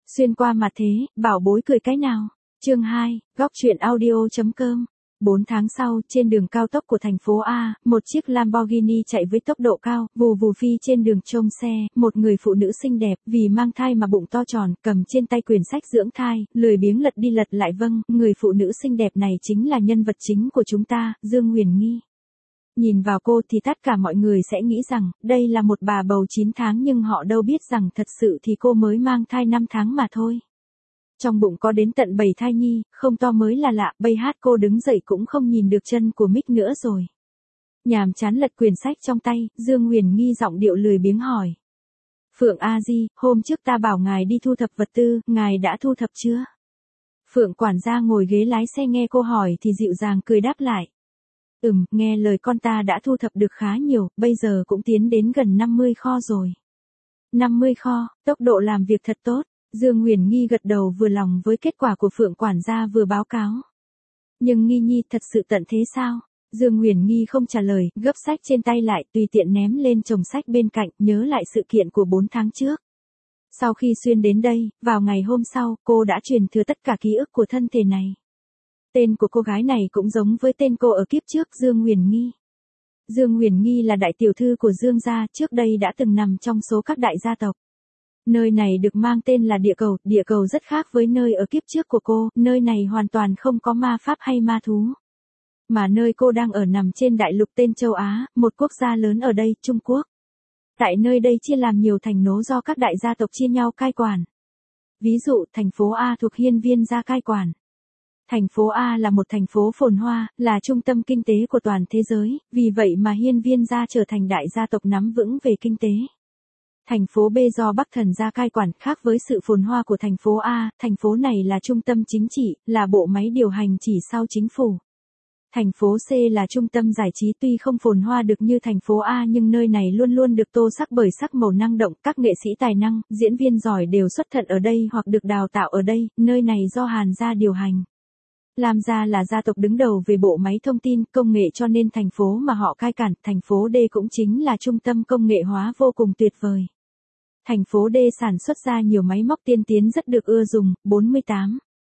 Xuyên qua mà thế, bảo bối cười cái nào. Chương 2, góc truyện audio.com. 4 tháng sau, trên đường cao tốc của thành phố A, một chiếc Lamborghini chạy với tốc độ cao, vù vù phi trên đường trông xe, một người phụ nữ xinh đẹp, vì mang thai mà bụng to tròn, cầm trên tay quyển sách dưỡng thai, lười biếng lật đi lật lại. Vâng, người phụ nữ xinh đẹp này chính là nhân vật chính của chúng ta, Dương Huyền Nghi. Nhìn vào cô thì tất cả mọi người sẽ nghĩ rằng, đây là một bà bầu 9 tháng nhưng họ đâu biết rằng thật sự thì cô mới mang thai 5 tháng mà thôi. Trong bụng có đến tận 7 thai nhi, không to mới là lạ, bây hát cô đứng dậy cũng không nhìn được chân của Mick nữa rồi. Nhàm chán lật quyển sách trong tay, Dương Huyền Nghi giọng điệu lười biếng hỏi. Phượng A Di, hôm trước ta bảo ngài đi thu thập vật tư, ngài đã thu thập chưa? Phượng quản gia ngồi ghế lái xe nghe cô hỏi thì dịu dàng cười đáp lại. Nghe lời con ta đã thu thập được khá nhiều, bây giờ cũng tiến đến gần 50 kho rồi. 50 kho, tốc độ làm việc thật tốt. Dương Huyền Nghi gật đầu vừa lòng với kết quả của Phượng quản gia vừa báo cáo. Nhưng Nghi Nhi thật sự tận thế sao? Dương Huyền Nghi không trả lời, gấp sách trên tay lại, tùy tiện ném lên chồng sách bên cạnh, nhớ lại sự kiện của 4 tháng trước. Sau khi xuyên đến đây, vào ngày hôm sau, cô đã truyền thừa tất cả ký ức của thân thể này. Tên của cô gái này cũng giống với tên cô ở kiếp trước, Dương Huyền Nghi. Dương Huyền Nghi là đại tiểu thư của Dương gia, trước đây đã từng nằm trong số các đại gia tộc. Nơi này được mang tên là địa cầu rất khác với nơi ở kiếp trước của cô, nơi này hoàn toàn không có ma pháp hay ma thú. Mà nơi cô đang ở nằm trên đại lục tên châu Á, một quốc gia lớn ở đây, Trung Quốc. Tại nơi đây chia làm nhiều thành nố do các đại gia tộc chia nhau cai quản. Ví dụ, thành phố A thuộc Hiên Viên gia cai quản. Thành phố A là một thành phố phồn hoa, là trung tâm kinh tế của toàn thế giới, vì vậy mà Hiên Viên gia trở thành đại gia tộc nắm vững về kinh tế. Thành phố B do Bắc Thần gia cai quản, khác với sự phồn hoa của thành phố A, thành phố này là trung tâm chính trị, là bộ máy điều hành chỉ sau chính phủ. Thành phố C là trung tâm giải trí, tuy không phồn hoa được như thành phố A nhưng nơi này luôn luôn được tô sắc bởi sắc màu năng động, các nghệ sĩ tài năng, diễn viên giỏi đều xuất thân ở đây hoặc được đào tạo ở đây, nơi này do Hàn gia điều hành. Lam gia là gia tộc đứng đầu về bộ máy thông tin, công nghệ cho nên thành phố mà họ cai quản, thành phố D cũng chính là trung tâm công nghệ hóa vô cùng tuyệt vời. Thành phố D sản xuất ra nhiều máy móc tiên tiến rất được ưa dùng, 48.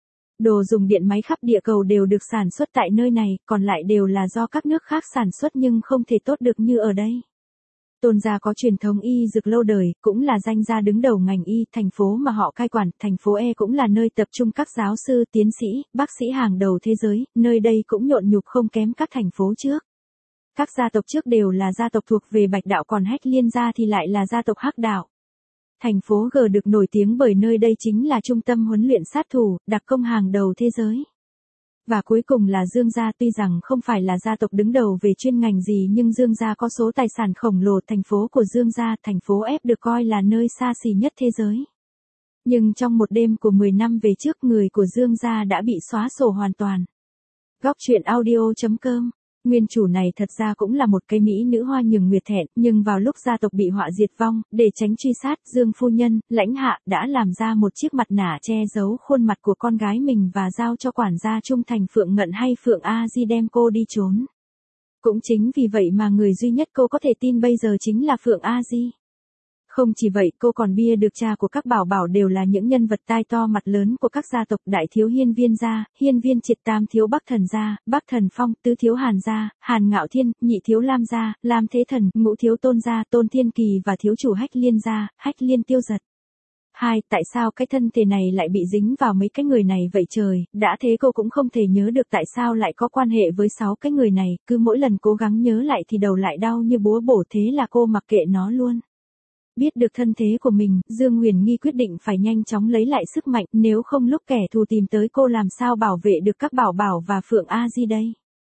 Đồ dùng điện máy khắp địa cầu đều được sản xuất tại nơi này, còn lại đều là do các nước khác sản xuất nhưng không thể tốt được như ở đây. Tôn gia có truyền thống y dược lâu đời, cũng là danh gia đứng đầu ngành y, thành phố mà họ cai quản, thành phố E cũng là nơi tập trung các giáo sư, tiến sĩ, bác sĩ hàng đầu thế giới, nơi đây cũng nhộn nhục không kém các thành phố trước. Các gia tộc trước đều là gia tộc thuộc về Bạch đạo, còn Hách Liên gia thì lại là gia tộc Hắc đạo. Thành phố G được nổi tiếng bởi nơi đây chính là trung tâm huấn luyện sát thủ, đặc công hàng đầu thế giới. Và cuối cùng là Dương gia, tuy rằng không phải là gia tộc đứng đầu về chuyên ngành gì nhưng Dương gia có số tài sản khổng lồ, thành phố của Dương gia, thành phố F được coi là nơi xa xỉ nhất thế giới. Nhưng trong một đêm của 10 năm về trước, người của Dương gia đã bị xóa sổ hoàn toàn. Góc truyện audio.com. Nguyên chủ này thật ra cũng là một cái mỹ nữ hoa nhường nguyệt thẹn, nhưng vào lúc gia tộc bị họa diệt vong, để tránh truy sát, Dương phu nhân, lãnh hạ, đã làm ra một chiếc mặt nạ che giấu khuôn mặt của con gái mình và giao cho quản gia trung thành Phượng Ngận hay Phượng A Di đem cô đi trốn. Cũng chính vì vậy mà người duy nhất cô có thể tin bây giờ chính là Phượng A Di. Không chỉ vậy, cô còn bia được cha của các bảo bảo đều là những nhân vật tai to mặt lớn của các gia tộc, đại thiếu Hiên Viên gia, Hiên Viên Triệt, tam thiếu Bắc Thần gia, Bắc Thần Phong, tứ thiếu Hàn gia, Hàn Ngạo Thiên, nhị thiếu Lam gia, Lam Thế Thần, ngũ thiếu Tôn gia, Tôn Thiên Kỳ và thiếu chủ Hách Liên gia, Hách Liên Tiêu Giật. Tại sao cái thân thể này lại bị dính vào mấy cái người này vậy trời, đã thế cô cũng không thể nhớ được tại sao lại có quan hệ với 6 cái người này, cứ mỗi lần cố gắng nhớ lại thì đầu lại đau như búa bổ, thế là cô mặc kệ nó luôn. Biết được thân thế của mình, Dương Huyền Nghi quyết định phải nhanh chóng lấy lại sức mạnh, nếu không lúc kẻ thù tìm tới cô làm sao bảo vệ được các bảo bảo và Phượng A Di đây.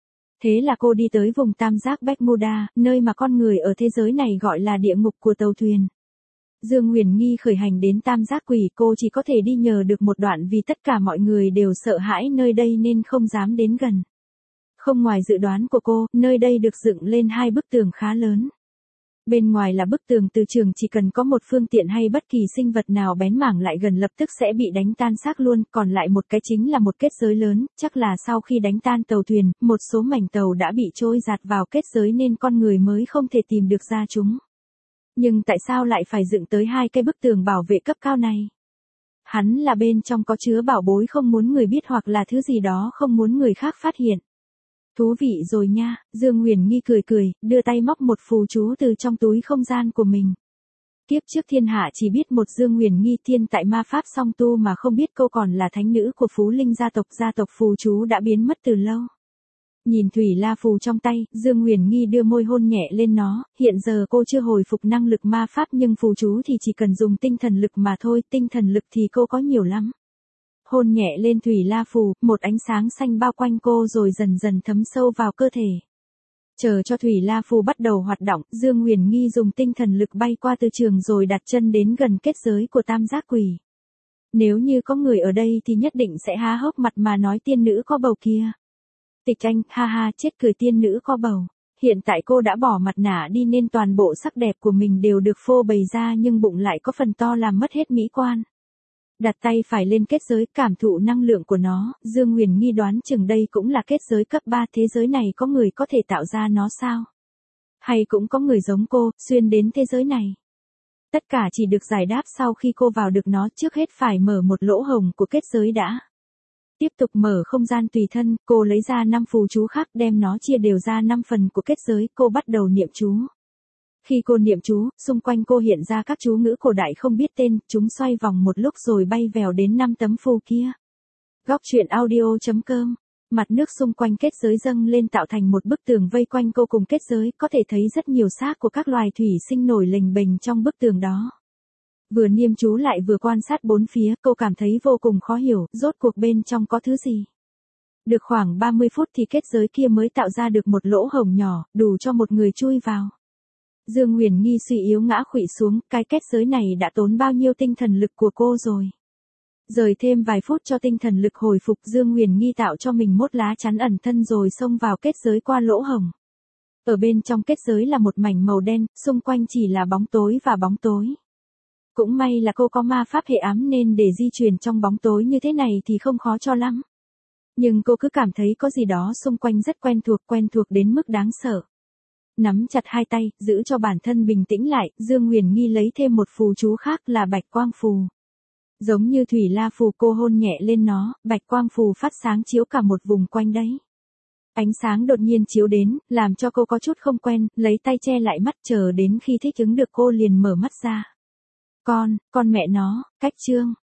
Thế là cô đi tới vùng tam giác Bermuda, nơi mà con người ở thế giới này gọi là địa ngục của tàu thuyền. Dương Huyền Nghi khởi hành đến tam giác quỷ, cô chỉ có thể đi nhờ được một đoạn vì tất cả mọi người đều sợ hãi nơi đây nên không dám đến gần. Không ngoài dự đoán của cô, nơi đây được dựng lên 2 bức tường khá lớn. Bên ngoài là bức tường từ trường, chỉ cần có một phương tiện hay bất kỳ sinh vật nào bén mảng lại gần lập tức sẽ bị đánh tan xác luôn, còn lại một cái chính là một kết giới lớn, chắc là sau khi đánh tan tàu thuyền, một số mảnh tàu đã bị trôi giạt vào kết giới nên con người mới không thể tìm được ra chúng. Nhưng tại sao lại phải dựng tới 2 cái bức tường bảo vệ cấp cao này? Hắn là bên trong có chứa bảo bối không muốn người biết hoặc là thứ gì đó không muốn người khác phát hiện. Thú vị rồi nha, Dương Huyền Nghi cười cười, đưa tay móc một phù chú từ trong túi không gian của mình. Kiếp trước thiên hạ chỉ biết một Dương Huyền Nghi thiên tại ma pháp song tu mà không biết cô còn là thánh nữ của Phú Linh gia tộc phù chú đã biến mất từ lâu. Nhìn thủy la phù trong tay, Dương Huyền Nghi đưa môi hôn nhẹ lên nó, hiện giờ cô chưa hồi phục năng lực ma pháp nhưng phù chú thì chỉ cần dùng tinh thần lực mà thôi, tinh thần lực thì cô có nhiều lắm. Hôn nhẹ lên thủy la phù, một ánh sáng xanh bao quanh cô rồi dần dần thấm sâu vào cơ thể. Chờ cho thủy la phù bắt đầu hoạt động, Dương Huyền Nghi dùng tinh thần lực bay qua từ trường rồi đặt chân đến gần kết giới của tam giác quỷ. Nếu như có người ở đây thì nhất định sẽ há hốc mặt mà nói tiên nữ có bầu kia. Tịch Anh, ha ha, chết cười, tiên nữ có bầu. Hiện tại cô đã bỏ mặt nạ đi nên toàn bộ sắc đẹp của mình đều được phô bày ra nhưng bụng lại có phần to làm mất hết mỹ quan. Đặt tay phải lên kết giới, cảm thụ năng lượng của nó, Dương Huyền Nghi đoán chừng đây cũng là kết giới cấp 3, thế giới này có người có thể tạo ra nó sao? Hay cũng có người giống cô, xuyên đến thế giới này? Tất cả chỉ được giải đáp sau khi cô vào được nó, trước hết phải mở một lỗ hổng của kết giới đã. Tiếp tục mở không gian tùy thân, cô lấy ra 5 phù chú khác đem nó chia đều ra 5 phần của kết giới, cô bắt đầu niệm chú. Khi cô niệm chú, xung quanh cô hiện ra các chú ngữ cổ đại không biết tên, chúng xoay vòng một lúc rồi bay vèo đến 5 tấm phù kia. Góc truyện audio.com. Mặt nước xung quanh kết giới dâng lên tạo thành một bức tường vây quanh cô cùng kết giới, có thể thấy rất nhiều xác của các loài thủy sinh nổi lềnh bềnh trong bức tường đó. Vừa niệm chú lại vừa quan sát bốn phía, cô cảm thấy vô cùng khó hiểu, rốt cuộc bên trong có thứ gì. Được khoảng 30 phút thì kết giới kia mới tạo ra được một lỗ hổng nhỏ, đủ cho một người chui vào. Dương Huyền Nghi suy yếu ngã khuỵu xuống, cái kết giới này đã tốn bao nhiêu tinh thần lực của cô rồi. Rời thêm vài phút cho tinh thần lực hồi phục, Dương Huyền Nghi tạo cho mình một lá chắn ẩn thân rồi xông vào kết giới qua lỗ hổng. Ở bên trong kết giới là một mảnh màu đen, xung quanh chỉ là bóng tối và bóng tối. Cũng may là cô có ma pháp hệ ám nên để di chuyển trong bóng tối như thế này thì không khó cho lắm. Nhưng cô cứ cảm thấy có gì đó xung quanh rất quen thuộc đến mức đáng sợ. Nắm chặt hai tay, giữ cho bản thân bình tĩnh lại, Dương Huyền Nghi lấy thêm một phù chú khác là bạch quang phù. Giống như thủy la phù, cô hôn nhẹ lên nó, bạch quang phù phát sáng chiếu cả một vùng quanh đấy. Ánh sáng đột nhiên chiếu đến, làm cho cô có chút không quen, lấy tay che lại mắt chờ đến khi thích ứng được cô liền mở mắt ra. Con mẹ nó, cách chương.